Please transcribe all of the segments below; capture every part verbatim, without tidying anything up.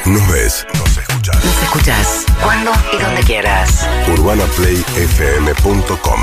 Nos ves, nos escuchás. Nos escuchás cuando y donde quieras. urbana play f m punto com.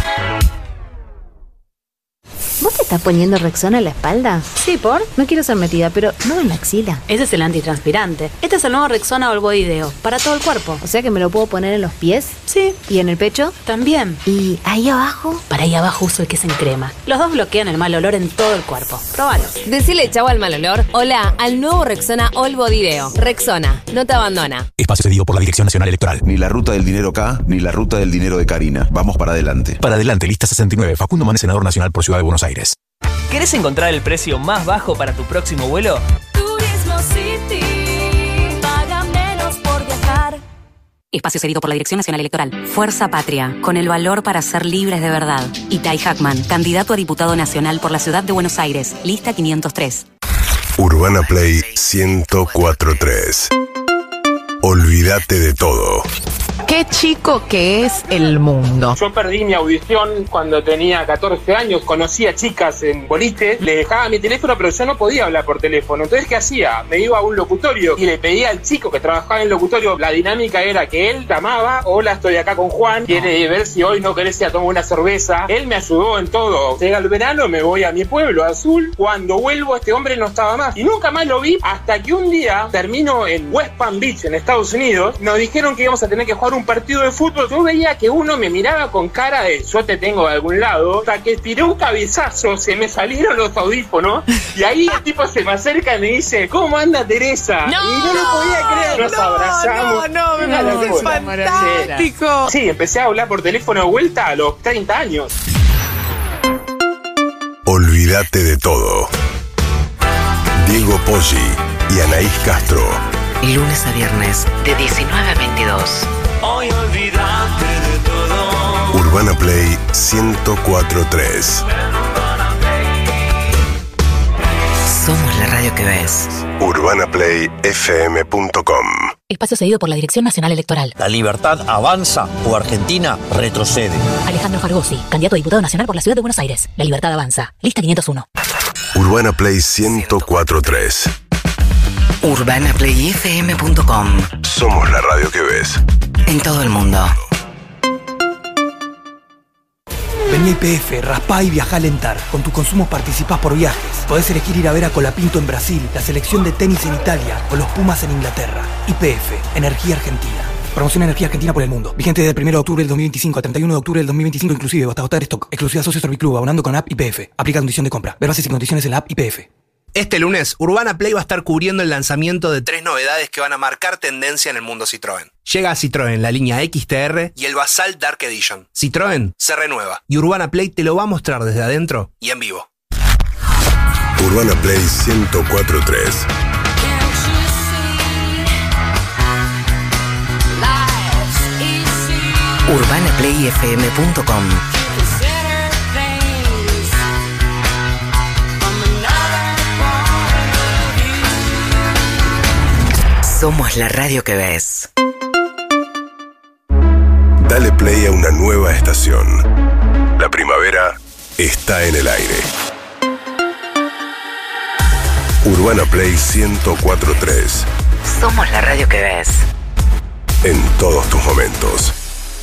¿Vos te estás poniendo Rexona en la espalda? Sí, ¿por? No quiero ser metida, pero no en la axila. Ese es el antitranspirante. Este es el nuevo Rexona All Body Deo, para todo el cuerpo. O sea que me lo puedo poner en los pies. Sí. ¿Y en el pecho? También. ¿Y ahí abajo? Para ahí abajo uso el que es en crema. Los dos bloquean el mal olor en todo el cuerpo. Próbalo. Decile chau al mal olor. Hola al nuevo Rexona All Body Deo. Rexona, no te abandona. Espacio cedido por la Dirección Nacional Electoral. Ni la ruta del dinero acá, ni la ruta del dinero de Karina. Vamos para adelante. Para adelante, lista sesenta y nueve. Facundo Manes, senador nacional por Ciudad de Buenos Aires. ¿Querés encontrar el precio más bajo para tu próximo vuelo? Turismo City, paga menos por viajar. Espacio cedido por la Dirección Nacional Electoral. Fuerza Patria, con el valor para ser libres de verdad. Itay Hackman, candidato a diputado nacional por la Ciudad de Buenos Aires, lista quinientos tres. Urbana Play ciento cuatro punto tres. Olvídate de todo. Qué chico que es el mundo. Yo perdí mi audición cuando tenía catorce años, conocí a chicas en boliches, le dejaba mi teléfono, pero yo no podía hablar por teléfono. Entonces, ¿qué hacía? Me iba a un locutorio y le pedía al chico que trabajaba en el locutorio. La dinámica era que él llamaba: hola, estoy acá con Juan, quiere ver si hoy no querés ir a tomar una cerveza. Él me ayudó en todo. Llega el verano, me voy a mi pueblo, Azul. Cuando vuelvo, este hombre no estaba más. Y nunca más lo vi hasta que un día termino en West Palm Beach, en Estados Unidos. Nos dijeron que íbamos a tener que jugar un partido de fútbol. Yo veía que uno me miraba con cara de yo te tengo de algún lado, hasta que tiré un cabezazo, se me salieron los audífonos y ahí el tipo se me acerca y me dice: ¿cómo anda Teresa? No, y no lo podía creer. Nos no, abrazamos. No, no, me parece fantástico. Sí, empecé a hablar por teléfono de vuelta a los treinta años. Olvídate de todo. Diego Poggi y Anaís Castro. Lunes a viernes, de diecinueve a veintidós. Hoy olvídate de todo. Urbana Play ciento cuatro punto tres. Somos la radio que ves. urbana play f m punto com. Espacio cedido por la Dirección Nacional Electoral. La libertad avanza o Argentina retrocede. Alejandro Fargosi, candidato a diputado nacional por la Ciudad de Buenos Aires. La libertad avanza. Lista quinientos uno. Urbana Play ciento cuatro punto tres. urbana play f m punto com. Somos la radio que ves. En todo el mundo. Vení a I P F, raspá y viajá a alentar. Con tu consumo participás por viajes. Podés elegir ir a ver a Colapinto en Brasil, la selección de tenis en Italia o los Pumas en Inglaterra. I P F, Energía Argentina. Promoción Energía Argentina por el mundo. Vigente desde el primero de octubre del dos mil veinticinco a treinta y uno de octubre del dos mil veinticinco inclusive, hasta agotar stock. Exclusiva Socio Serviclub, abonando con app I P F. Aplica condición de compra. Ver bases y condiciones en la app I P F. Este lunes, Urbana Play va a estar cubriendo el lanzamiento de tres novedades que van a marcar tendencia en el mundo Citroën. Llega a Citroën la línea X T R y el Basal Dark Edition. Citroën se renueva y Urbana Play te lo va a mostrar desde adentro y en vivo. Urbana Play ciento cuatro punto tres. urbana play f m punto com. Somos la radio que ves. Dale play a una nueva estación. La primavera está en el aire. Urbana Play ciento cuatro punto tres. Somos la radio que ves. En todos tus momentos.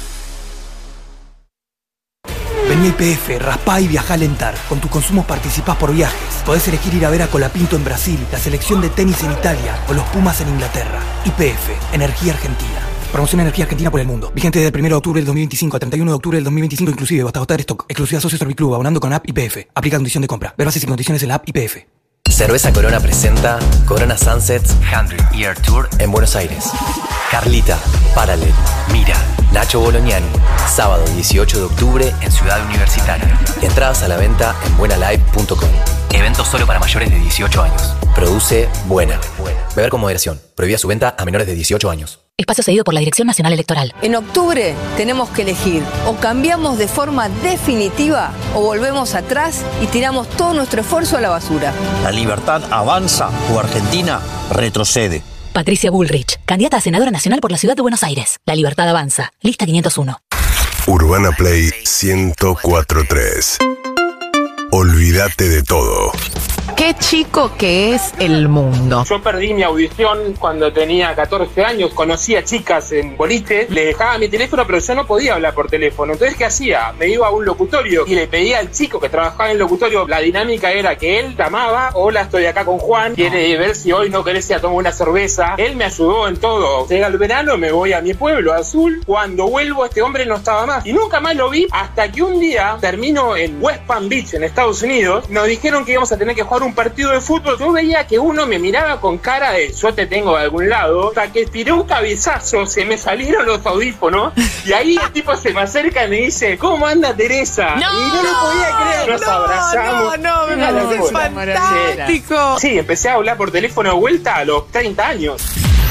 Vení a I P F, raspá y viajá a alentar. Con tu consumo participás por viajes. Podés elegir ir a ver a Colapinto en Brasil, la selección de tenis en Italia o los Pumas en Inglaterra. I P F, Energía Argentina. Promoción Energía Argentina por el mundo. Vigente desde el primero de octubre del dos mil veinticinco a treinta y uno de octubre del dos mil veinticinco inclusive, hasta agotar stock. Exclusiva Socio Serviclub, abonando con app I P F. Aplica condición de compra. Ver bases y condiciones en la app I P F. Cerveza Corona presenta Corona Sunsets cien Year Tour en Buenos Aires. Carlita, Paralel, Mira, Nacho Bolognani. Sábado dieciocho de octubre en Ciudad Universitaria. Entradas a la venta en buena live punto com. Evento solo para mayores de dieciocho años. Produce Buena. Beber con moderación. Prohibida su venta a menores de dieciocho años. Espacio cedido por la Dirección Nacional Electoral. En octubre tenemos que elegir: o cambiamos de forma definitiva o volvemos atrás y tiramos todo nuestro esfuerzo a la basura. La libertad avanza o Argentina retrocede. Patricia Bullrich, candidata a senadora nacional por la Ciudad de Buenos Aires. La libertad avanza. Lista quinientos uno. Urbana Play ciento cuatro punto tres. Olvídate de todo. Qué chico que es el mundo. Yo perdí mi audición cuando tenía catorce años, conocía chicas en boliche, le dejaba mi teléfono, pero yo no podía hablar por teléfono. Entonces, ¿qué hacía? Me iba a un locutorio y le pedía al chico que trabajaba en el locutorio. La dinámica era que él llamaba: hola, estoy acá con Juan, quiere ver si hoy no querés ir a tomar una cerveza. Él me ayudó en todo. Llega el verano, me voy a mi pueblo, Azul. Cuando vuelvo, este hombre no estaba más. Y nunca más lo vi hasta que un día termino en West Palm Beach, en Estados Unidos. Nos dijeron que íbamos a tener que jugar un partido de fútbol. Yo veía que uno me miraba con cara de yo te tengo de algún lado, hasta que tiré un cabezazo, se me salieron los audífonos y ahí el tipo se me acerca y me dice: ¿cómo anda Teresa? No, y no lo podía creer, nos no, abrazamos. No, no, me parece fantástico. Sí, empecé a hablar por teléfono de vuelta a los treinta años.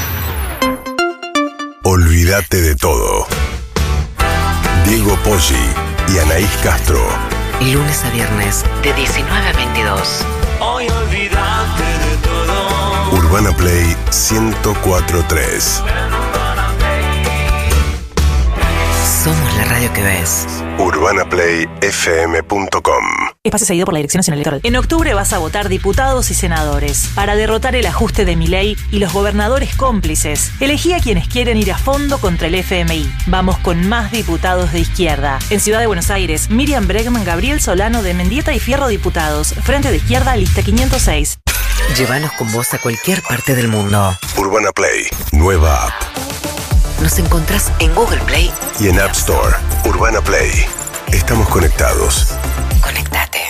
Olvídate de todo. Diego Poggi y Anaís Castro. Lunes a viernes, de diecinueve a veintidós. Hoy olvídate de todo. Urbana Play ciento cuatro punto tres. Somos la radio que ves. urbana play f m punto com. Espacio cedido por la Dirección Nacional Electoral. En octubre vas a votar diputados y senadores para derrotar el ajuste de Milei y los gobernadores cómplices. Elegí a quienes quieren ir a fondo contra el F M I. Vamos con más diputados de izquierda. En Ciudad de Buenos Aires, Miriam Bregman, Gabriel Solano de Mendieta y Fierro Diputados. Frente de Izquierda, lista quinientos seis. Llévanos con vos a cualquier parte del mundo. Urbana Play, nueva app. Nos encontrás en Google Play y en App Store. Urbana Play. Estamos conectados. Conectate.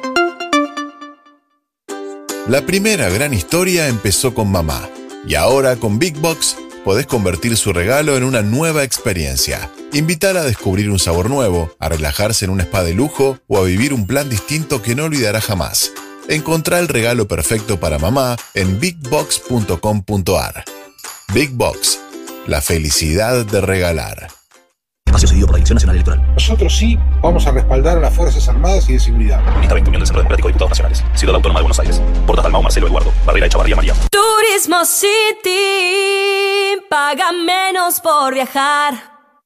La primera gran historia empezó con mamá. Y ahora con Big Box podés convertir su regalo en una nueva experiencia. Invitar a descubrir un sabor nuevo, a relajarse en un spa de lujo o a vivir un plan distinto que no olvidará jamás. Encontrá el regalo perfecto para mamá en big box punto com punto a r. Big Box. La felicidad de regalar. Espacio cedido por la Dirección Nacional Electoral. Nosotros sí vamos a respaldar a las Fuerzas Armadas y de Seguridad. Lista veinte del Centro Democrático de Diputados Nacionales. Ciudad Autónoma de Buenos Aires. Portas Dalmau, Marcelo Eduardo. Barrera Echavarría María. Turismo City. Paga menos por viajar.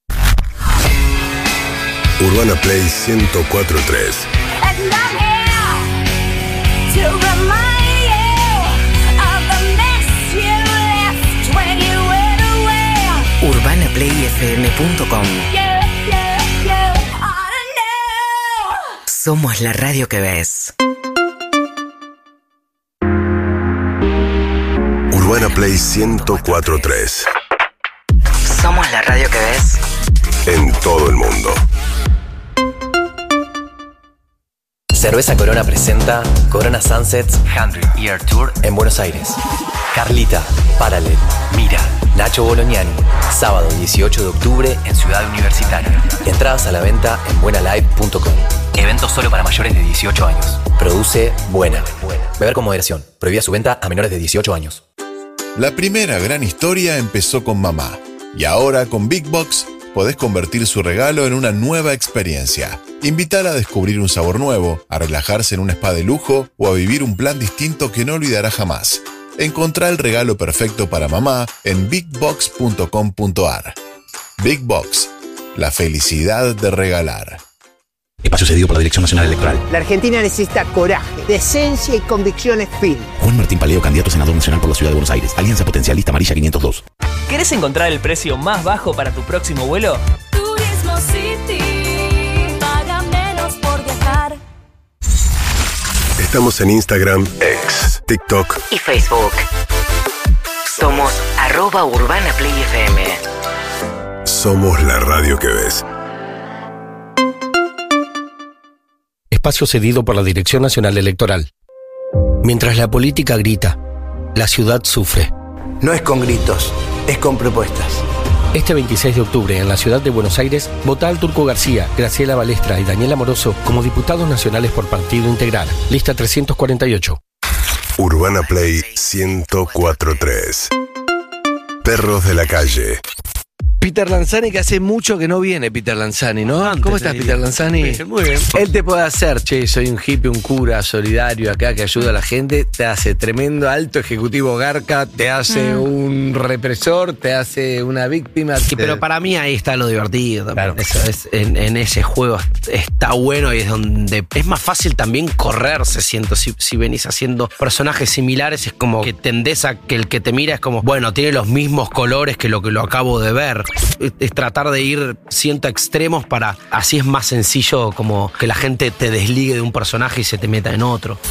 Urbana Play ciento cuatro punto tres. urbana play f m punto com. Somos la radio que ves. Urbana Play ciento cuatro punto tres. Somos la radio que ves. En todo el mundo. Cerveza Corona presenta Corona Sunsets cien Year Tour en Buenos Aires. Carlita, Paralel, Mira, Nacho Bolognani. Sábado dieciocho de octubre en Ciudad Universitaria. Entradas a la venta en buena live punto com. Evento solo para mayores de dieciocho años. Produce Buena. Beber con moderación. Prohibida su venta a menores de dieciocho años. La primera gran historia empezó con mamá. Y ahora con Big Box podés convertir su regalo en una nueva experiencia. Invitar a descubrir un sabor nuevo, a relajarse en un spa de lujo o a vivir un plan distinto que no olvidará jamás. Encontrá el regalo perfecto para mamá en big box punto com punto a r. Big Box. La felicidad de regalar. Espacio cedido por la Dirección Nacional Electoral. La Argentina necesita coraje, decencia y convicciones firmes. Juan Martín Paleo, candidato a senador nacional por la Ciudad de Buenos Aires. Alianza Potencialista Amarilla quinientos dos. ¿Querés encontrar el precio más bajo para tu próximo vuelo? Turismo City. Paga menos por viajar. Estamos en Instagram, X, TikTok y Facebook. Somos arroba Urbana Play F M. Somos la radio que ves. Espacio cedido por la Dirección Nacional Electoral. Mientras la política grita, la ciudad sufre. No es con gritos, es con propuestas. Este veintiséis de octubre en la ciudad de Buenos Aires, vota al Turco García, Graciela Balestra y Daniela Moroso como diputados nacionales por partido integral. Lista trescientos cuarenta y ocho. Urbana Play ciento cuatro punto tres. Perros de la calle. Peter Lanzani, que hace mucho que no viene Peter Lanzani, ¿no? Antes, ¿cómo estás, Peter Lanzani? Bien, muy bien. Él te puede hacer, che, soy un hippie, un cura solidario acá que ayuda a la gente, te hace tremendo alto ejecutivo garca, te hace mm. un represor, te hace una víctima. Sí, te... pero para mí ahí está lo divertido también. Claro. Eso es, en, en ese juego está bueno y es donde es más fácil también correrse, siento. Si, si venís haciendo personajes similares, es como que tendés a que el que te mira es como, bueno, tiene los mismos colores que lo que lo acabo de ver. Es, es tratar de ir, siento, extremos para, así es más sencillo como que la gente te desligue de un personaje y se te meta en otro.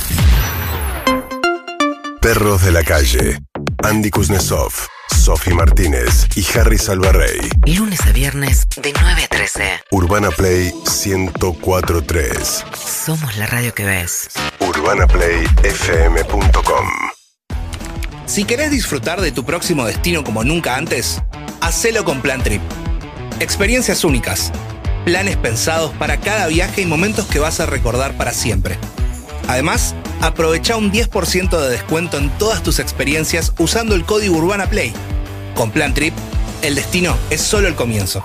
Perros de la calle. Andy Kuznetsov, Sofi Martínez y Harry Salvarrey. Lunes a viernes de nueve a trece. Urbana Play ciento cuatro punto tres. Somos la radio que ves. urbana play f m punto com. Si querés disfrutar de tu próximo destino como nunca antes, hacelo con Plan Trip. Experiencias únicas, planes pensados para cada viaje y momentos que vas a recordar para siempre. Además, aprovecha un diez por ciento de descuento en todas tus experiencias usando el código Urbana Play. Con Plan Trip, el destino es solo el comienzo.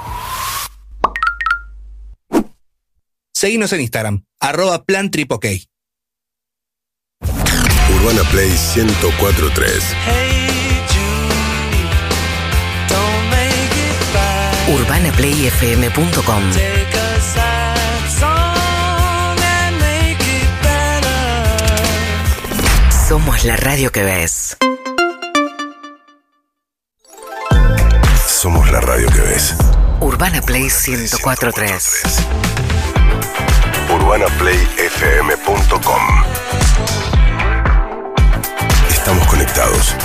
Seguinos en Instagram, arroba Plan Trip OK. Urbana Play ciento cuatro punto tres. urbana play f m punto com. Somos la radio que ves. Somos la radio que ves. Urbana Play ciento cuatro punto tres. urbana play f m punto com. Estamos conectados.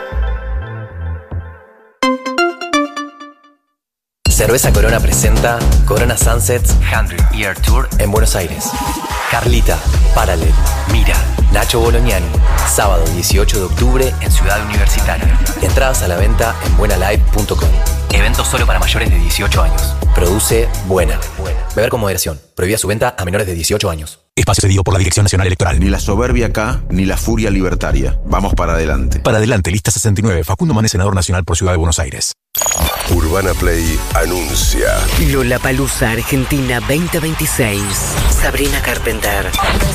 Cerveza Corona presenta Corona Sunsets cien Year Tour en Buenos Aires. Carlita, Paralel, Mira, Nacho Bolognani. Sábado dieciocho de octubre en Ciudad Universitaria. Entradas a la venta en buena live punto com. Evento solo para mayores de dieciocho años. Produce Buena. Beber con moderación. Prohibida su venta a menores de dieciocho años. Espacio cedido por la Dirección Nacional Electoral. Ni la soberbia acá, ni la furia libertaria. Vamos para adelante. Para adelante, lista sesenta y nueve. Facundo Manes, senador nacional por Ciudad de Buenos Aires. Urbana Play anuncia. Lollapalooza Argentina veinte veintiséis. Sabrina Carpenter.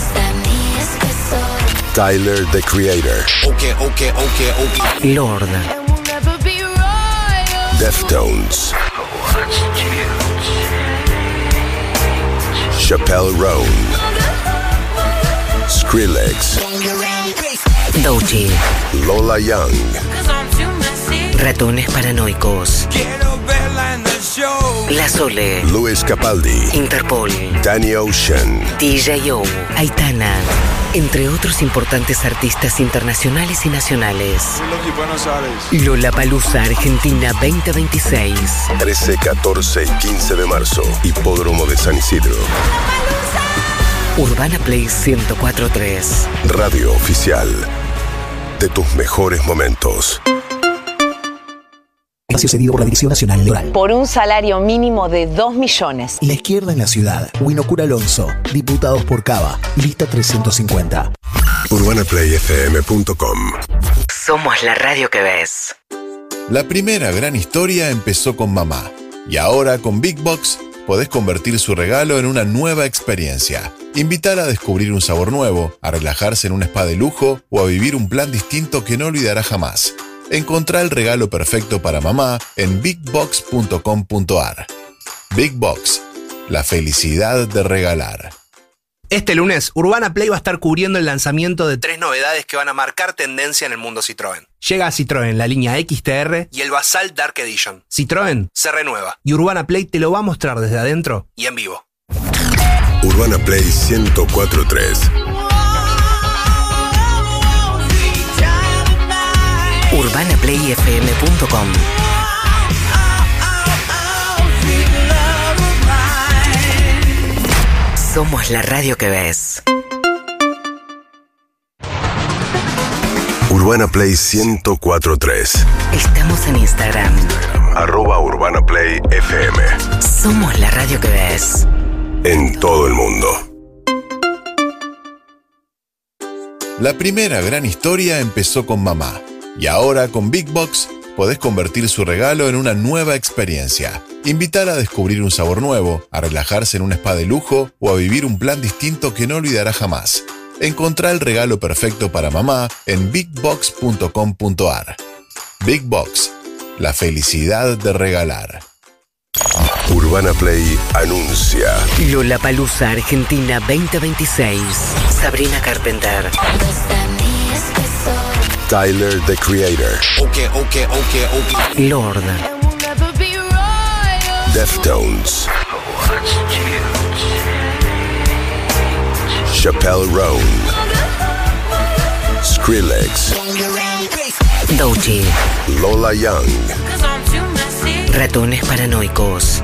Tyler, the Creator. Okay, okay, okay, okay. Lord. Deftones. Chappelle Roan. Skrillex. Doechii. Lola Young. Ratones paranoicos. La Sole. Luis Capaldi. Interpol. Danny Ocean. D J O. Aitana. Entre otros importantes artistas internacionales y nacionales. Lollapalooza Argentina veinte veintiséis. trece, catorce y quince de marzo. Hipódromo de San Isidro. Urbana Play ciento cuatro punto tres. Radio oficial de tus mejores momentos. Espacio cedido por la Dirección Nacional Electoral. Por un salario mínimo de dos millones. La izquierda en la ciudad. Winocura Alonso. Diputados por Cava. Lista trescientos cincuenta. urbana play f m punto com. Somos la radio que ves. La primera gran historia empezó con mamá. Y ahora con Big Box podés convertir su regalo en una nueva experiencia. Invitar a descubrir un sabor nuevo, a relajarse en un spa de lujo o a vivir un plan distinto que no olvidará jamás. Encontrá el regalo perfecto para mamá en big box punto com punto a r. Big Box, la felicidad de regalar. Este lunes, Urbana Play va a estar cubriendo el lanzamiento de tres novedades que van a marcar tendencia en el mundo Citroën. Llega a Citroën la línea X T R y el Basal Dark Edition. Citroën se renueva y Urbana Play te lo va a mostrar desde adentro y en vivo. Urbana Play ciento cuatro punto tres. urbana play f m punto com. Somos la radio que ves. Urbana Play ciento cuatro punto tres. Estamos en Instagram. Arroba Urbana Play F M. Somos la radio que ves. En todo el mundo. La primera gran historia empezó con mamá. Y ahora con Big Box podés convertir su regalo en una nueva experiencia. Invítala a descubrir un sabor nuevo, a relajarse en un spa de lujo o a vivir un plan distinto que no olvidará jamás. Encontrá el regalo perfecto para mamá en big box punto com punto a r. Big Box, la felicidad de regalar. Urbana Play anuncia Lollapalooza Argentina veinte veintiséis. Sabrina Carpenter. Tyler, the Creator. Okay, okay, okay, okay. Lord. Deftones. Chappelle Roan. Skrillex. Doechii. Lola Young. Ratones Paranoicos.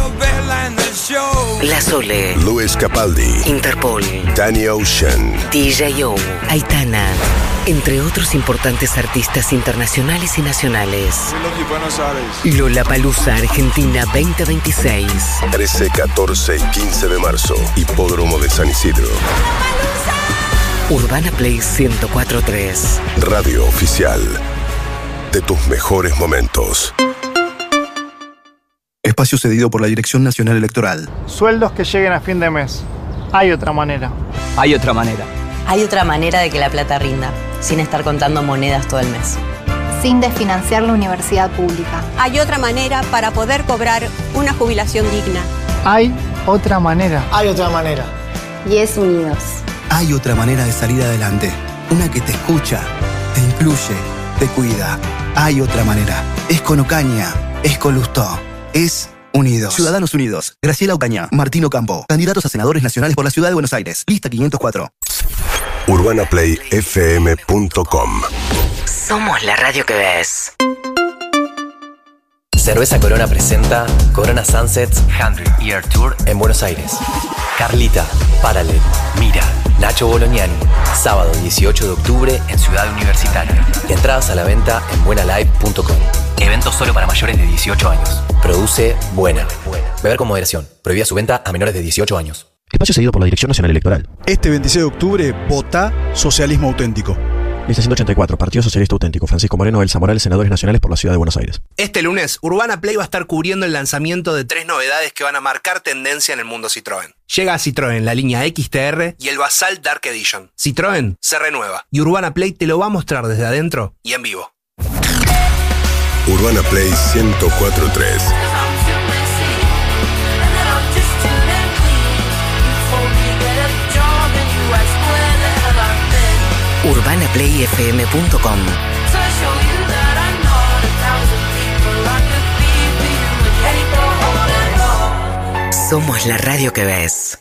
La Sole. Luis Capaldi. Interpol. Danny Ocean. D J O. Aitana. Entre otros importantes artistas internacionales y nacionales. Lollapalooza Argentina veinte veintiséis. trece, catorce y quince de marzo. Hipódromo de San Isidro. Urbana Play ciento cuatro punto tres. Radio oficial de tus mejores momentos. Espacio cedido por la Dirección Nacional Electoral. Sueldos que lleguen a fin de mes. Hay otra manera. Hay otra manera. Hay otra manera de que la plata rinda, sin estar contando monedas todo el mes. Sin desfinanciar la universidad pública. Hay otra manera para poder cobrar una jubilación digna. Hay otra manera. Hay otra manera. Y es Unidos. Hay otra manera de salir adelante. Una que te escucha, te incluye, te cuida. Hay otra manera. Es con Ocaña. Es con Lustó. Es Unidos. Ciudadanos Unidos. Graciela Ocaña. Martín Ocampo. Candidatos a senadores nacionales por la Ciudad de Buenos Aires. Lista quinientos cuatro. urbana play f m punto com. Somos la radio que ves. Cerveza Corona presenta Corona Sunsets cien Year Tour en Buenos Aires. Carlita, Paralel, Mira, Nacho Bolognani. Sábado dieciocho de octubre en Ciudad Universitaria. Entradas a la venta en buena live punto com. Evento solo para mayores de dieciocho años. Produce Buena. Beber con moderación. Prohibida su venta a menores de dieciocho años. Espacio cedido por la Dirección Nacional Electoral. Este veintiséis de octubre, vota Socialismo Auténtico. Lista ciento ochenta y cuatro, Partido Socialista Auténtico. Francisco Moreno, Elsa Morales, senadores nacionales por la Ciudad de Buenos Aires. Este lunes, Urbana Play va a estar cubriendo el lanzamiento de tres novedades que van a marcar tendencia en el mundo Citroën. Llega a Citroën la línea X T R y el Basalt Dark Edition. Citroën se renueva y Urbana Play te lo va a mostrar desde adentro y en vivo. Urbana Play ciento cuatro punto tres. urbana play f m punto com. Somos la radio que ves.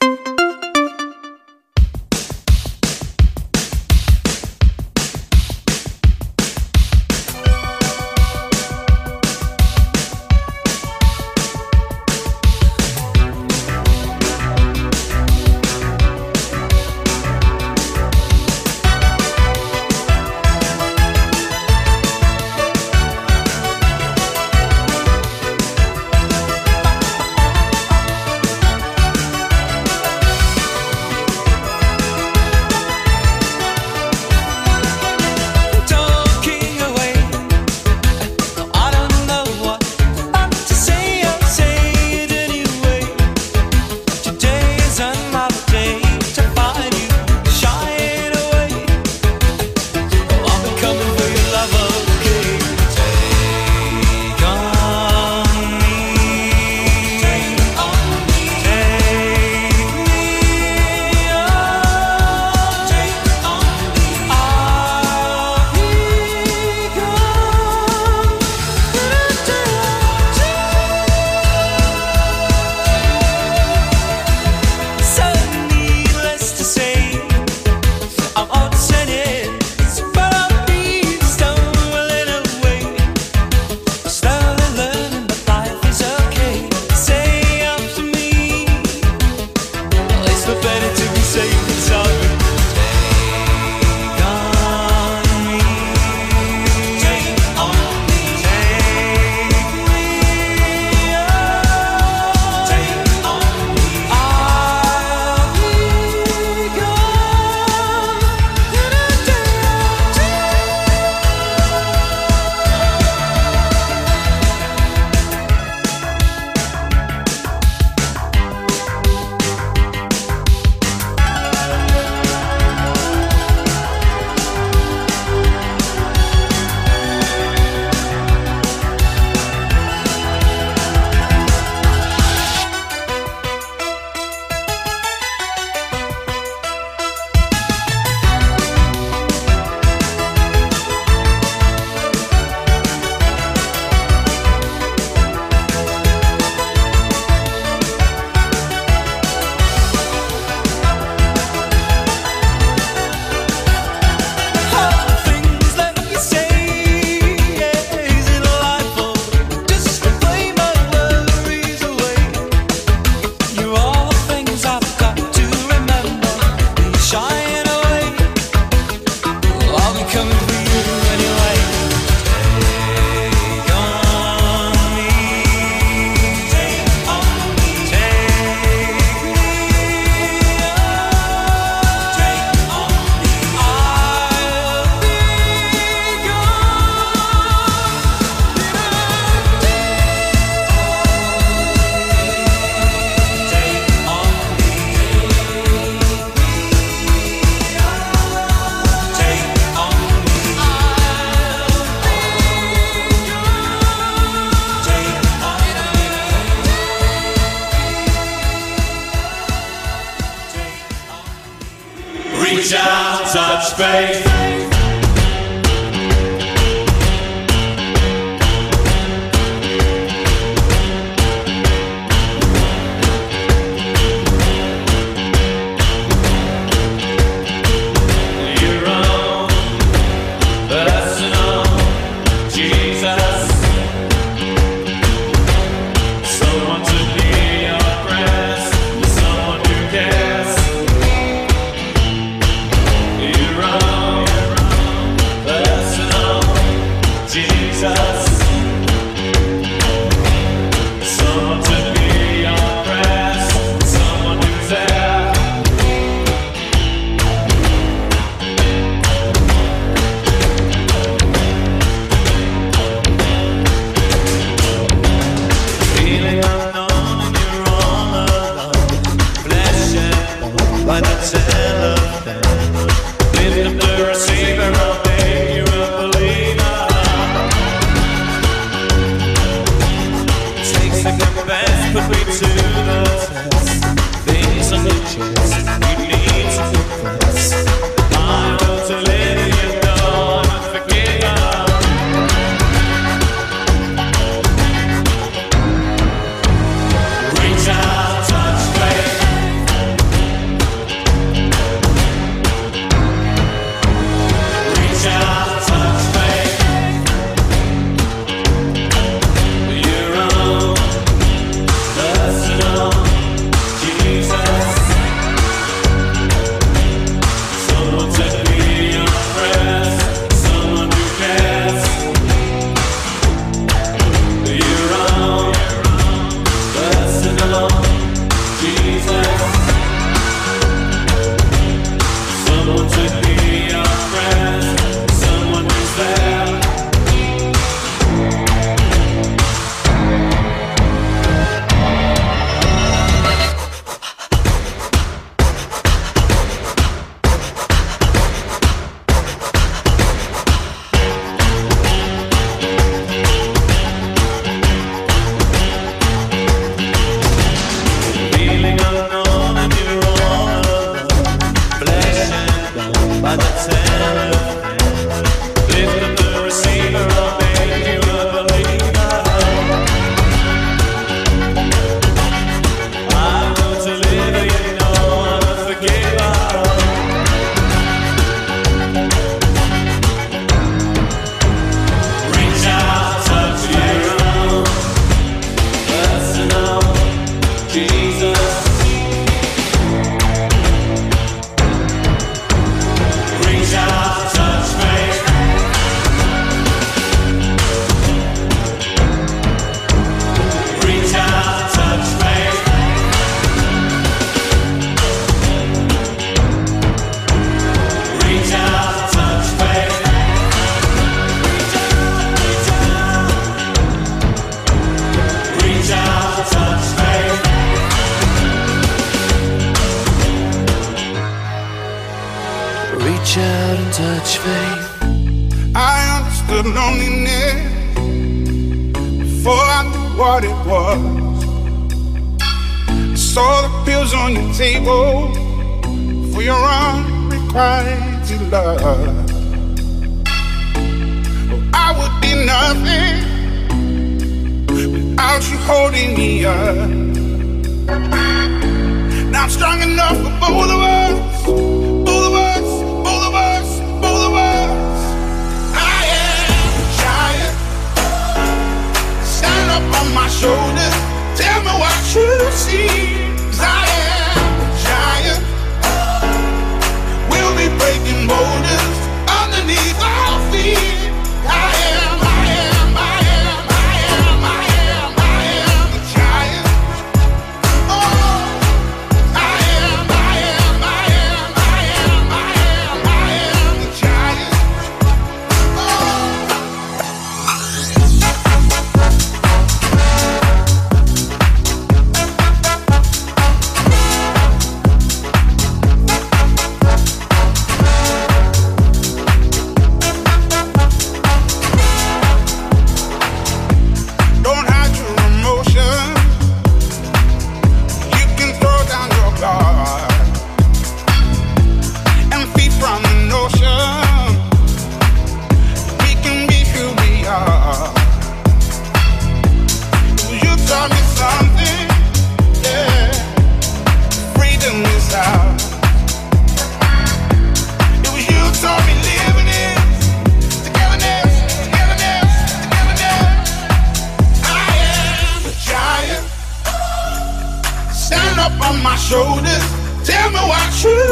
touch faith.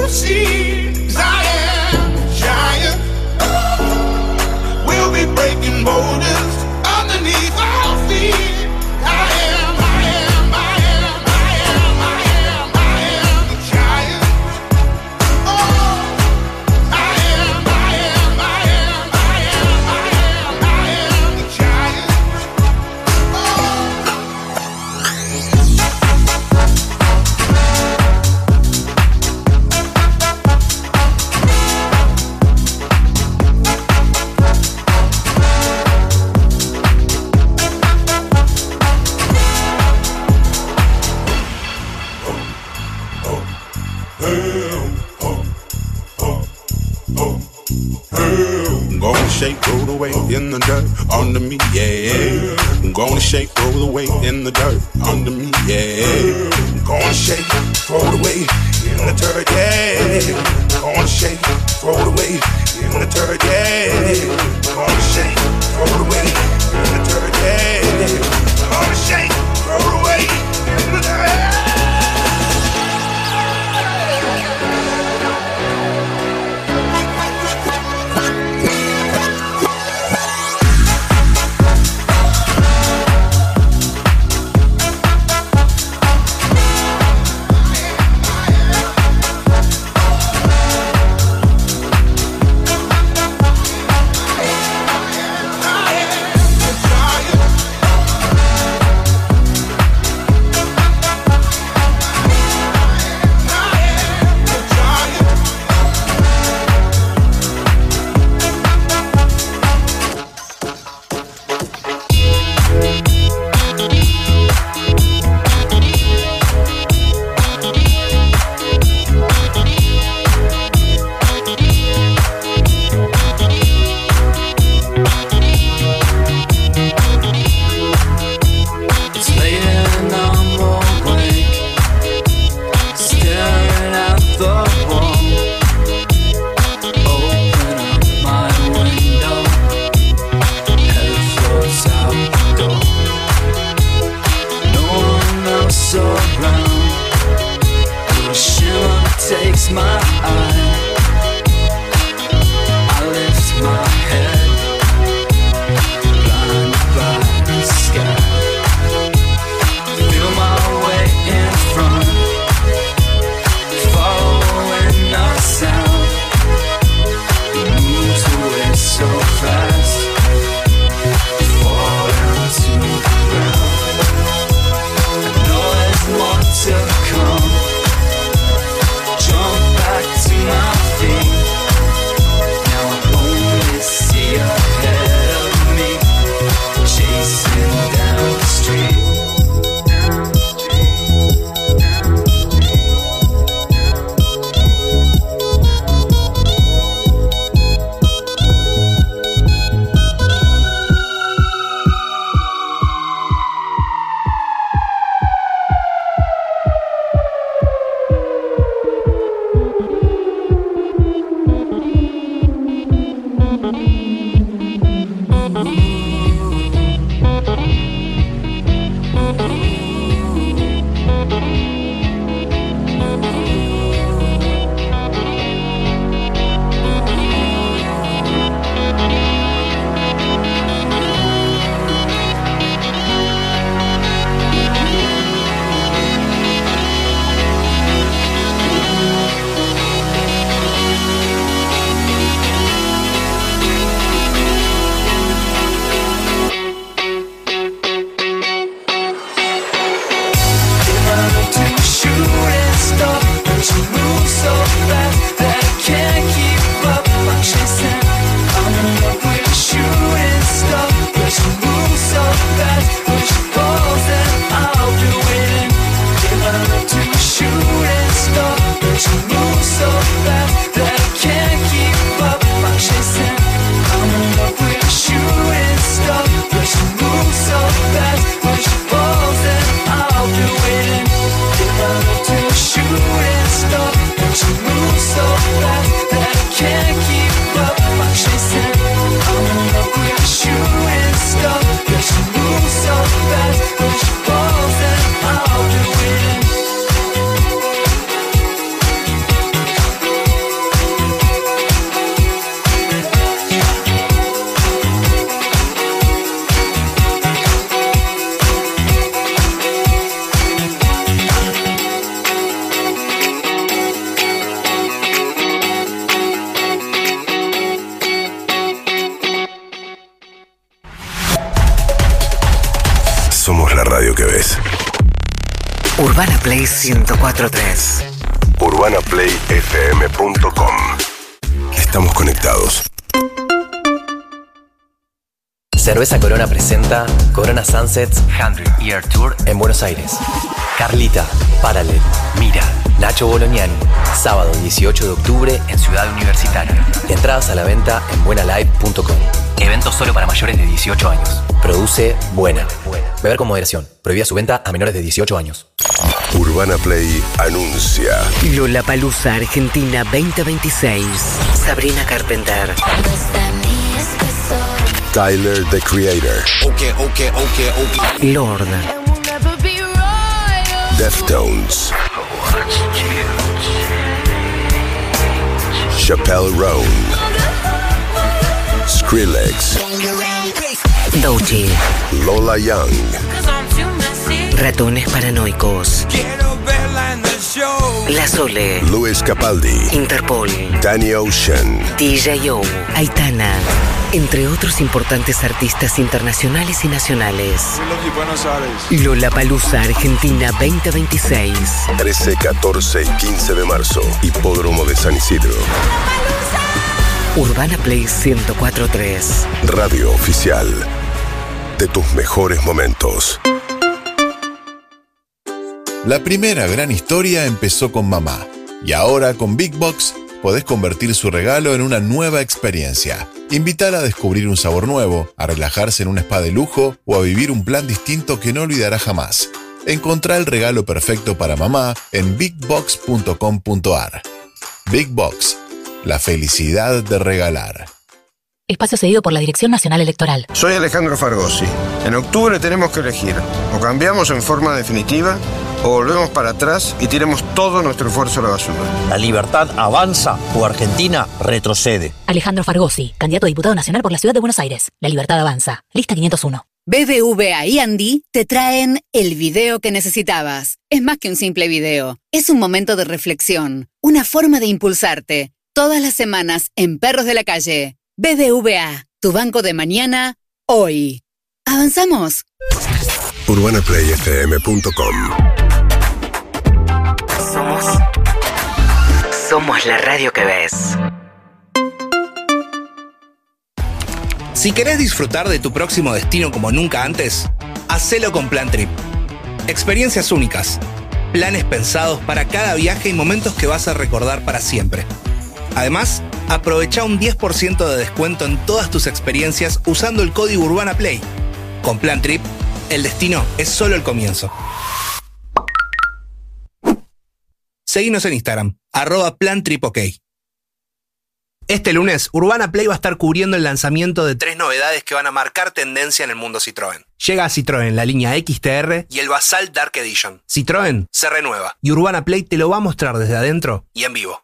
see, 'cause I am a giant. We'll be breaking borders underneath our feet. I am, I am, I am, I am, I am, I am a giant. Oh, I am, I am, I am, I am, I am, I am a giant. I'm gonna shake, roll the weight in the dirt under me, yeah. I'm gonna shake, roll the weight in the dirt under me, yeah. I'm gonna shake, roll the weight in the dirt, yeah. I'm gonna shake, roll the weight in the dirt, yeah. I'm gonna shake, roll the weight in the dirt, yeah. I'm gonna shake, roll the weight in the dirt. Shooting stuff, 'cause you move so somos la radio que ves. Urbana Play ciento cuatro punto tres. urbana play f m punto com. Estamos conectados. Cerveza Corona presenta Corona Sunsets cien Year Tour en Buenos Aires. Carlita, Paralel, Mira, Nacho Bolognani. Sábado dieciocho de octubre en Ciudad Universitaria. Entradas a la venta en buena live punto com. Evento solo para mayores de dieciocho años. Produce Buena. Beber con moderación. Prohibida su venta a menores de dieciocho años. Urbana Play anuncia Lollapalooza Argentina veinte veintiséis. Sabrina Carpenter. Tyler, the Creator. Okay, okay, okay, okay. Lord. Deftones. Chappelle Roan. Skrillex. Doechii. Lola Young. Ratones Paranoicos. La Sole. Luis Capaldi. Interpol. Danny Ocean. D J O. Aitana. Entre otros importantes artistas internacionales y nacionales. Lollapalooza Argentina veinte veintiséis. trece, catorce y quince de marzo. Hipódromo de San Isidro. Urbana Play ciento cuatro punto tres. Radio oficial de tus mejores momentos. La primera gran historia empezó con mamá. Y ahora con Big Box podés convertir su regalo en una nueva experiencia. Invítala a descubrir un sabor nuevo, a relajarse en un spa de lujo o a vivir un plan distinto que no olvidará jamás. Encontrá el regalo perfecto para mamá en big box punto com punto a r. Big Box, la felicidad de regalar. Espacio cedido por la Dirección Nacional Electoral. Soy Alejandro Fargosi. En octubre tenemos que elegir. O cambiamos en forma definitiva o volvemos para atrás y tiremos todo nuestro esfuerzo a la basura. La libertad avanza o Argentina retrocede. Alejandro Fargosi, candidato a diputado nacional por la Ciudad de Buenos Aires. La libertad avanza. Lista quinientos uno. B B V A y Andy te traen el video que necesitabas. Es más que un simple video. Es un momento de reflexión. Una forma de impulsarte. Todas las semanas en Perros de la Calle. B B V A, tu banco de mañana, hoy. ¿Avanzamos? urbana play f m punto com. Somos. Somos la radio que ves. Si querés disfrutar de tu próximo destino como nunca antes, hacelo con Plan Trip. Experiencias únicas, planes pensados para cada viaje y momentos que vas a recordar para siempre. Además, aprovecha un diez por ciento de descuento en todas tus experiencias usando el código Urbana Play. Con Plan Trip, el destino es solo el comienzo. Seguinos en Instagram, arroba Plan Trip OK. Este lunes, Urbana Play va a estar cubriendo el lanzamiento de tres novedades que van a marcar tendencia en el mundo Citroën. Llega a Citroën la línea X T R y el Basalt Dark Edition. Citroën se renueva y Urbana Play te lo va a mostrar desde adentro y en vivo.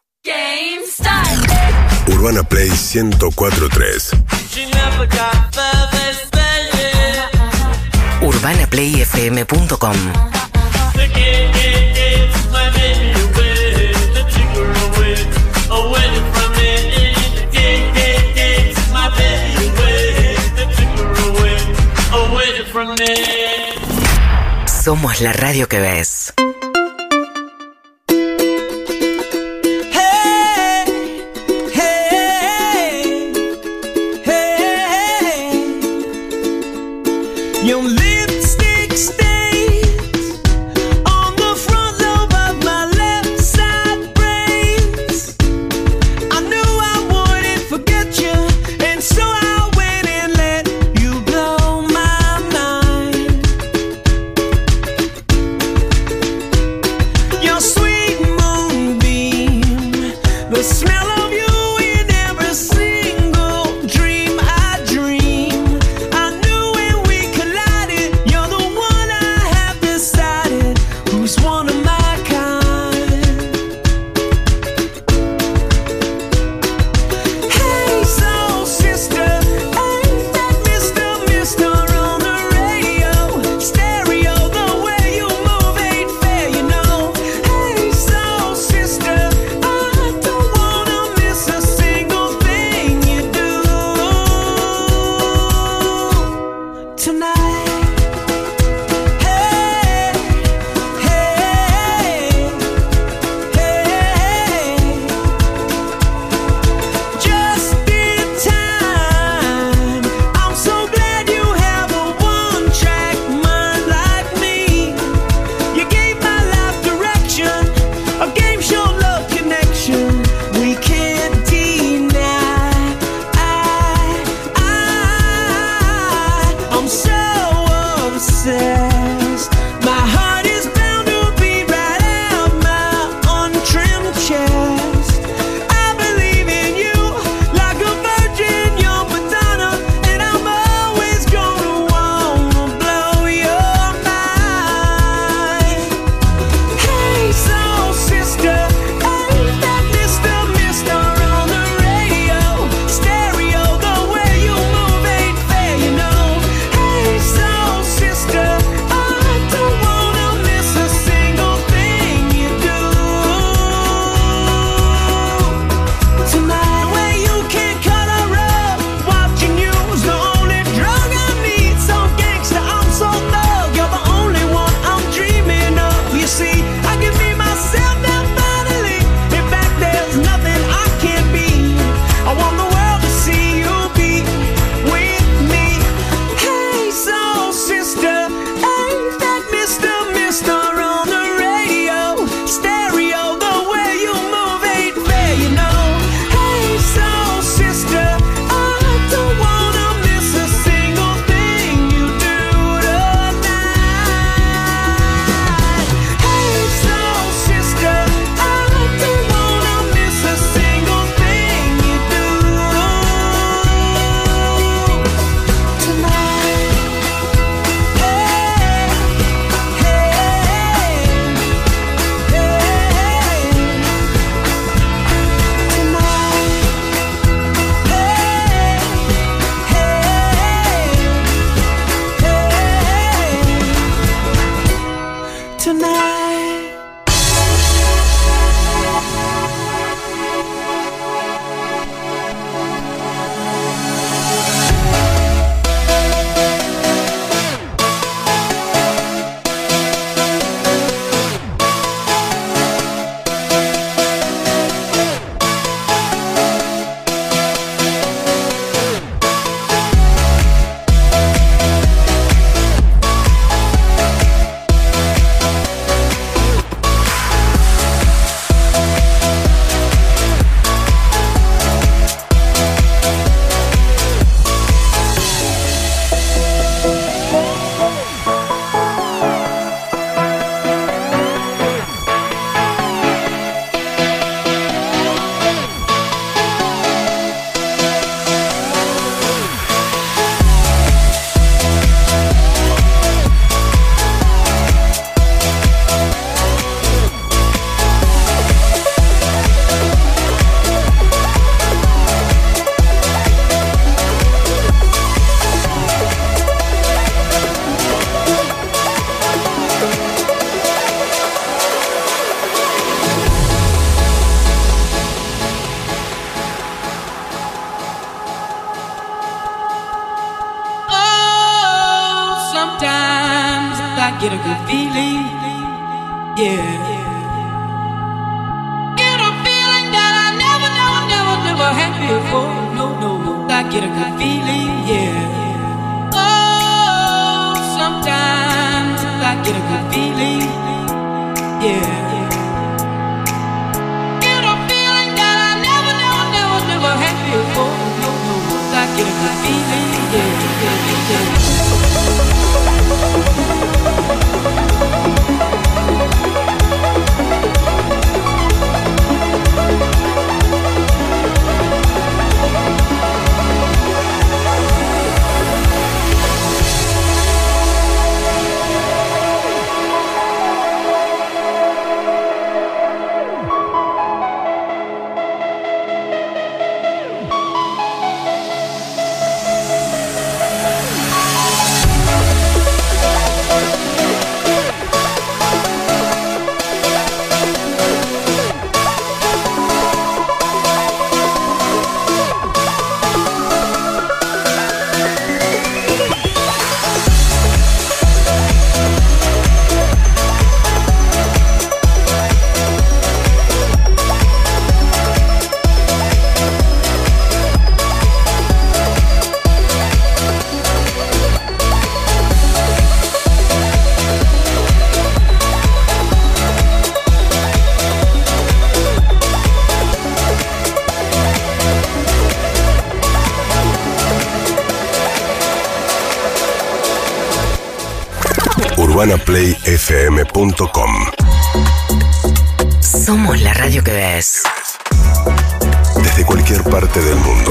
Urbana Play ciento cuatro punto tres. urbana play f m punto com. Somos la radio que ves. Your lipstick stains on the front lobe of my left side brains. I knew I wouldn't forget you, and so I went and let you blow my mind. Your sweet moonbeam, the smell of you in every single dream I dream. I knew when we collided, you're the sometimes I get a good feeling, yeah. Get a feeling that I never, never, never, never had before. No, no, no, I get a good feeling, yeah. Oh, sometimes I get a good feeling, yeah. Get a feeling that I never, never, never, never had before. No, no, no, I get a good feeling, yeah, yeah, yeah. urbana play f m punto com. Somos la radio que ves. Desde cualquier parte del mundo.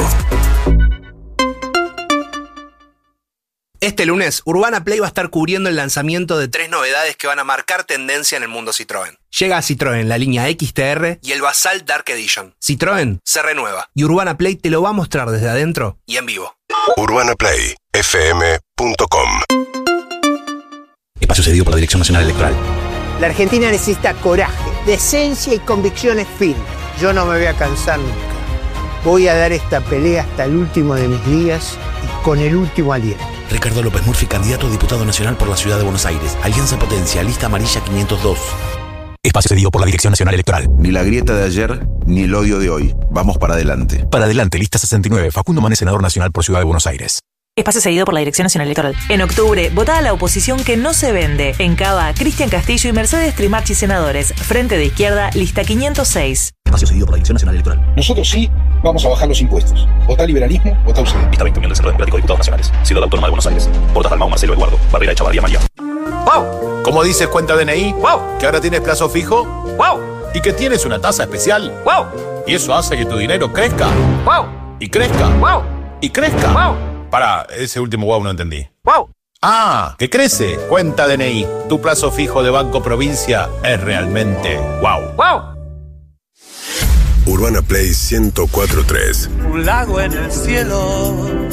Este lunes, Urbana Play va a estar cubriendo el lanzamiento de tres novedades que van a marcar tendencia en el mundo Citroën. Llega a Citroën la línea X T R y el Basalt Dark Edition. Citroën se renueva y Urbana Play te lo va a mostrar desde adentro y en vivo. urbana play f m punto com. Espacio cedido por la Dirección Nacional Electoral. La Argentina necesita coraje, decencia y convicciones firmes. Yo no me voy a cansar nunca. Voy a dar esta pelea hasta el último de mis días y con el último aliento. Ricardo López Murphy, candidato a diputado nacional por la Ciudad de Buenos Aires. Alianza Potencia, lista amarilla quinientos dos. Espacio cedido por la Dirección Nacional Electoral. Ni la grieta de ayer, ni el odio de hoy. Vamos para adelante. Para adelante, lista sesenta y nueve. Facundo Manes, senador nacional por Ciudad de Buenos Aires. Espacio cedido por la Dirección Nacional Electoral. En octubre, vota a la oposición que no se vende. En Cava, Cristian Castillo y Mercedes Trimarchi, senadores. Frente de Izquierda, lista quinientos seis. Espacio cedido por la Dirección Nacional Electoral. Nosotros sí vamos a bajar los impuestos. Vota liberalismo, vota U C D. Lista veinte, Unión del Centro Democrático de Diputados Nacionales. Ciudad Autónoma de Buenos Aires. Portas Dalmau, Marcelo Eduardo. Barrera de Chavarría, María. ¡Wow! ¿Cómo dices cuenta D N I? ¡Wow! ¿Que ahora tienes plazo fijo? ¡Wow! ¿Y que tienes una tasa especial? ¡Wow! Y eso hace que tu dinero crezca. ¡Wow! Y crezca. ¡Wow! Y crezca. ¡Wow! Pará, ese último wow no entendí. ¡Wow! Ah, que crece. Cuenta D N I. Tu plazo fijo de Banco Provincia es realmente wow. ¡Wow! Urbana Play ciento cuatro punto tres. Un lago en el cielo.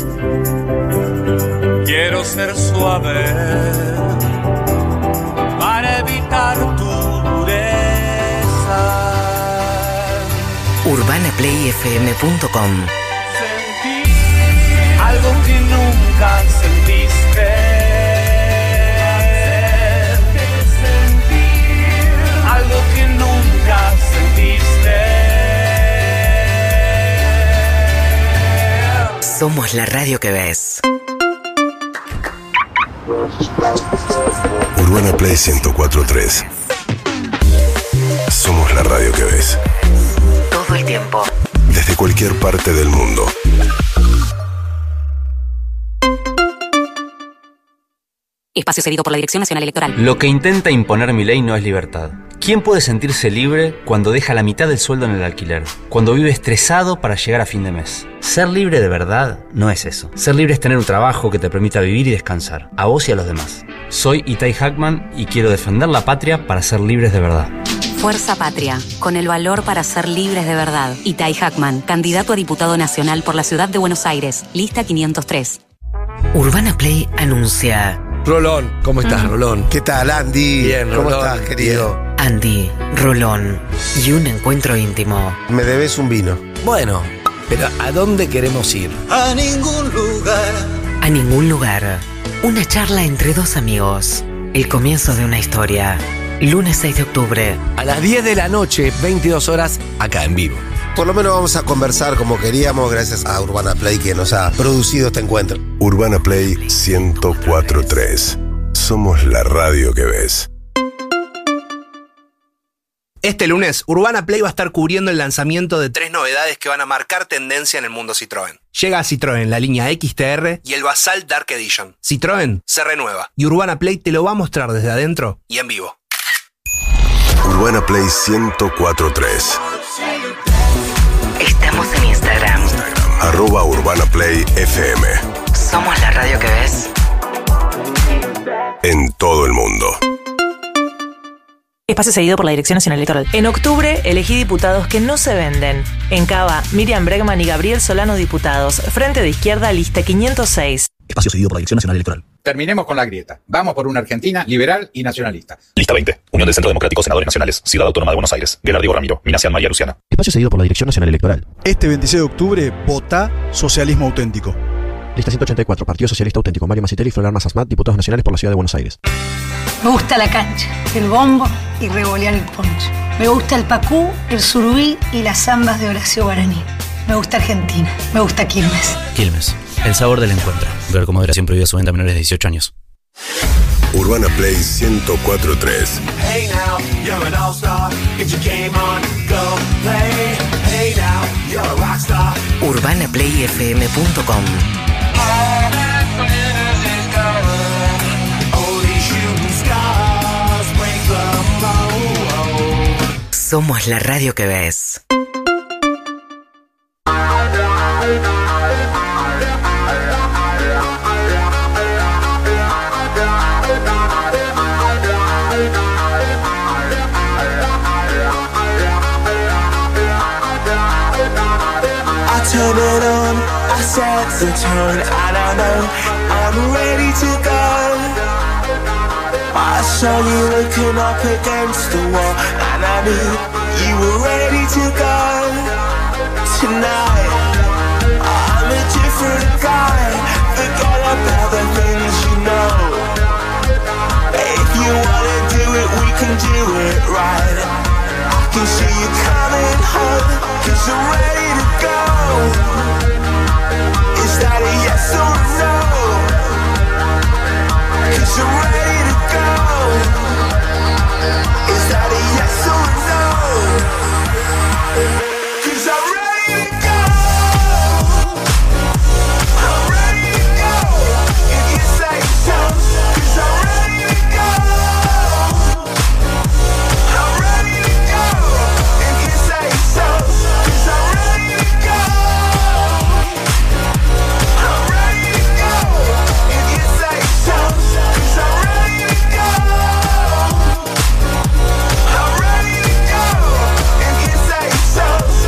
Quiero ser suave para evitar tu dureza. urbana play f m punto com. Algo que nunca sentiste. Sentir algo que nunca sentiste. Somos la radio que ves. Urbana Play ciento cuatro punto tres. Somos la radio que ves. Todo el tiempo. Desde cualquier parte del mundo. Espacio cedido por la Dirección Nacional Electoral. Lo que intenta imponer Milei no es libertad. ¿Quién puede sentirse libre cuando deja la mitad del sueldo en el alquiler? Cuando vive estresado para llegar a fin de mes. Ser libre de verdad no es eso. Ser libre es tener un trabajo que te permita vivir y descansar, a vos y a los demás. Soy Itai Hackman y quiero defender la patria para ser libres de verdad. Fuerza Patria, con el valor para ser libres de verdad. Itai Hackman, candidato a diputado nacional por la Ciudad de Buenos Aires, lista quinientos tres. Urbana Play anuncia... Rolón, ¿cómo estás, Rolón? ¿Qué tal, Andy? Bien, ¿Cómo Rolón, estás, querido? bien. Andy, Rolón y un encuentro íntimo. Me debes un vino. Bueno, pero ¿a dónde queremos ir? A ningún lugar. A ningún lugar. Una charla entre dos amigos. El comienzo de una historia. Lunes seis de octubre. A las diez de la noche, veintidós horas, acá en vivo. Por lo menos vamos a conversar como queríamos gracias a Urbana Play que nos ha producido este encuentro. Urbana Play ciento cuatro punto tres. Somos la radio que ves. Este lunes, Urbana Play va a estar cubriendo el lanzamiento de tres novedades que van a marcar tendencia en el mundo Citroën. Llega a Citroën la línea X T R y el Basalt Dark Edition. Citroën se renueva y Urbana Play te lo va a mostrar desde adentro y en vivo. Urbana Play ciento cuatro punto tres. Estamos en Instagram. Arroba Urbana Play F M. Somos la radio que ves. En todo el mundo. Espacio cedido por la Dirección Nacional Electoral. En octubre, elegí diputados que no se venden. En Cava, Miriam Bregman y Gabriel Solano diputados. Frente de Izquierda, lista quinientos seis. Espacio cedido por la Dirección Nacional Electoral. Terminemos con la grieta. Vamos por una Argentina liberal y nacionalista. Lista veinte. Unión del Centro Democrático Senadores Nacionales. Ciudad Autónoma de Buenos Aires. Guelar Diego Ramiro. Minacian María Luciana. Espacio cedido por la Dirección Nacional Electoral. Este veintiséis de octubre, vota Socialismo Auténtico. Lista ciento ochenta y cuatro. Partido Socialista Auténtico. Mario Macitelli y Flor Asmat, diputados nacionales por la Ciudad de Buenos Aires. Me gusta la cancha, el bombo y revolear el poncho. Me gusta el pacú, el surubí y las zambas de Horacio Guaraní. Me gusta Argentina. Me gusta Quilmes. Quilmes, el sabor del encuentro. Ver con moderación prohibida su venta a menores de dieciocho años. Urbana Play ciento cuatro punto tres. Hey now, you're an all-star. Get your game on, go play. Hey now, you're a rockstar. Urbana Play F M punto com. Somos la radio que ves. Turn it on, I set the tone, and I know I'm ready to go. I saw you looking up against the wall, and I knew you were ready to go. Tonight, I'm a different guy, forget about the things you know. If you wanna do it, we can do it right. I can see you coming home, cause I'm ready to go. Is that a yes or a no? Cause I'm ready to go. Is that a yes or a no? Cause I'm ready to go. I'm ready to go. If you say so. Cause I'm ready to go. I'm ready to go. If you say so. Cause I'm ready to go. I'm ready to go. If you say so. Cause I'm ready to go. I'm ready to go. If you say so.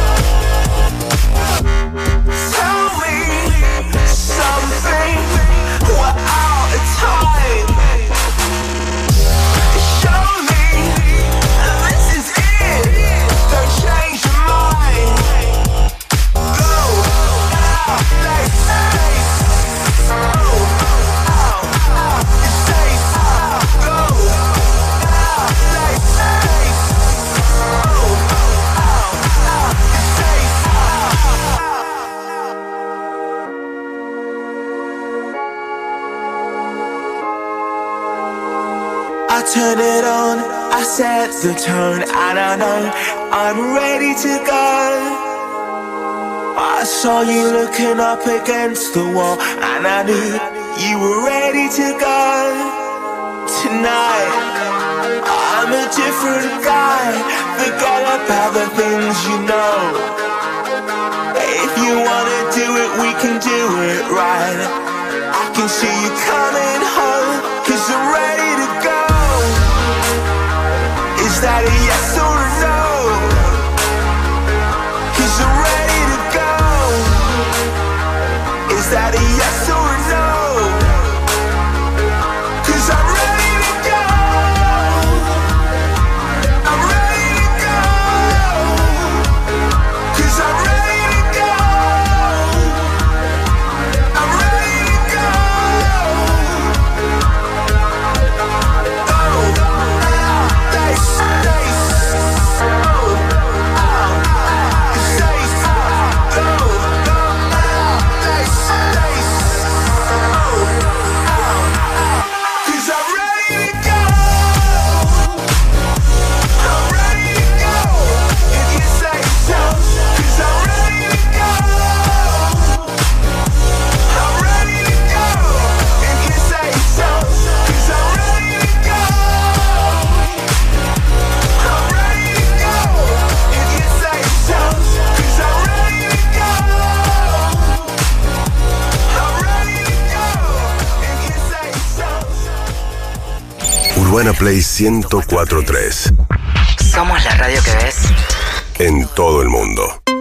Tell me something. We're out of time. Show me this is it. Don't change your mind. Go out, let's stay. Go out, stay. Go out, let's stay. Go out, stay. I turn it on, I set the tone, and I know I'm ready to go. I saw you looking up against the wall, and I knew you were ready to go. Tonight, I'm a different guy, forget about the things you know. If you wanna do it, we can do it right. I can see you coming home, cause I'm ready to go. Is that a yes or a no? Cause I'm ready to go. Is that a yes or a no? Cause I'm ready to go. I'm ready to go. Cause I'm ready to go. I'm ready to go. Urbana Play ciento cuatro punto tres. Somos la radio que ves. En todo el mundo.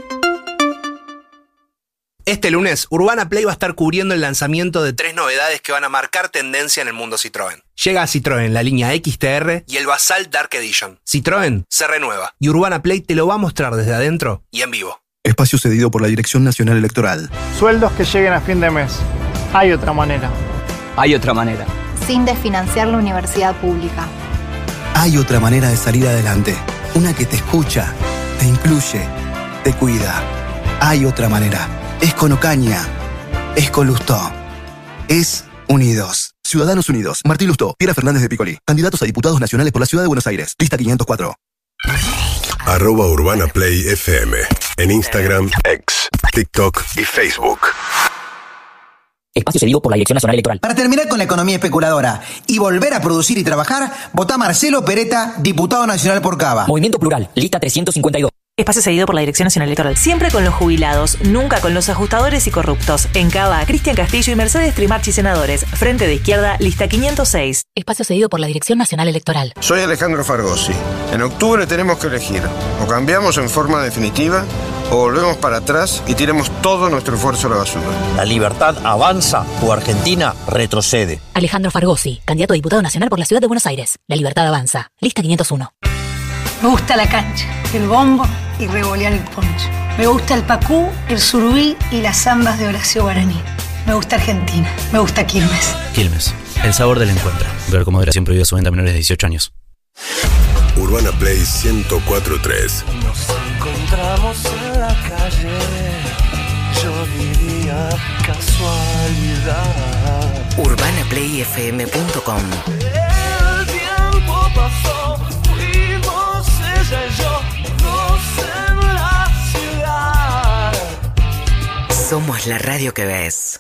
Este lunes, Urbana Play va a estar cubriendo el lanzamiento de tres novedades que van a marcar tendencia en el mundo Citroën. Llega a Citroën la línea X T R y el Basalt Dark Edition. Citroën se renueva y Urbana Play te lo va a mostrar desde adentro y en vivo. Espacio cedido por la Dirección Nacional Electoral. Sueldos que lleguen a fin de mes. Hay otra manera. Hay otra manera. Sin desfinanciar la universidad pública. Hay otra manera de salir adelante. Una que te escucha, te incluye, te cuida. Hay otra manera. Es con Ocaña. Es con Lustó. Es Unidos. Ciudadanos Unidos. Martín Lustó. Piera Fernández de Piccoli. Candidatos a diputados nacionales por la Ciudad de Buenos Aires. Lista quinientos cuatro. Arroba Urbana Play F M. En Instagram, X, TikTok y Facebook. Espacio cedido por la Dirección Nacional Electoral. Para terminar con la economía especuladora y volver a producir y trabajar, votá Marcelo Peretta, diputado nacional por Cava. Movimiento Plural, lista trescientos cincuenta y dos. Espacio cedido por la Dirección Nacional Electoral. Siempre con los jubilados, nunca con los ajustadores y corruptos. En Cava, Cristian Castillo y Mercedes Trimarchi senadores. Frente de izquierda, lista quinientos seis. Espacio cedido por la Dirección Nacional Electoral. Soy Alejandro Fargosi. En octubre tenemos que elegir. O cambiamos en forma definitiva, o volvemos para atrás y tiremos todo nuestro esfuerzo a la basura. La libertad avanza o Argentina retrocede. Alejandro Fargosi, candidato a diputado nacional por la Ciudad de Buenos Aires. La libertad avanza. Lista quinientos uno. Me gusta la cancha, el bombo y revolear el poncho. Me gusta el pacú, el surubí y las zambas de Horacio Guaraní. Me gusta Argentina. Me gusta Quilmes. Quilmes, el sabor del encuentro. Ver con moderación prohibida su venta a menores de dieciocho años. Urbana Play ciento cuatro punto tres. Nos encontramos en la calle, yo diría casualidad. urbana play f m punto com. El tiempo pasó, fuimos ella y yo, dos en la ciudad. Somos la radio que ves.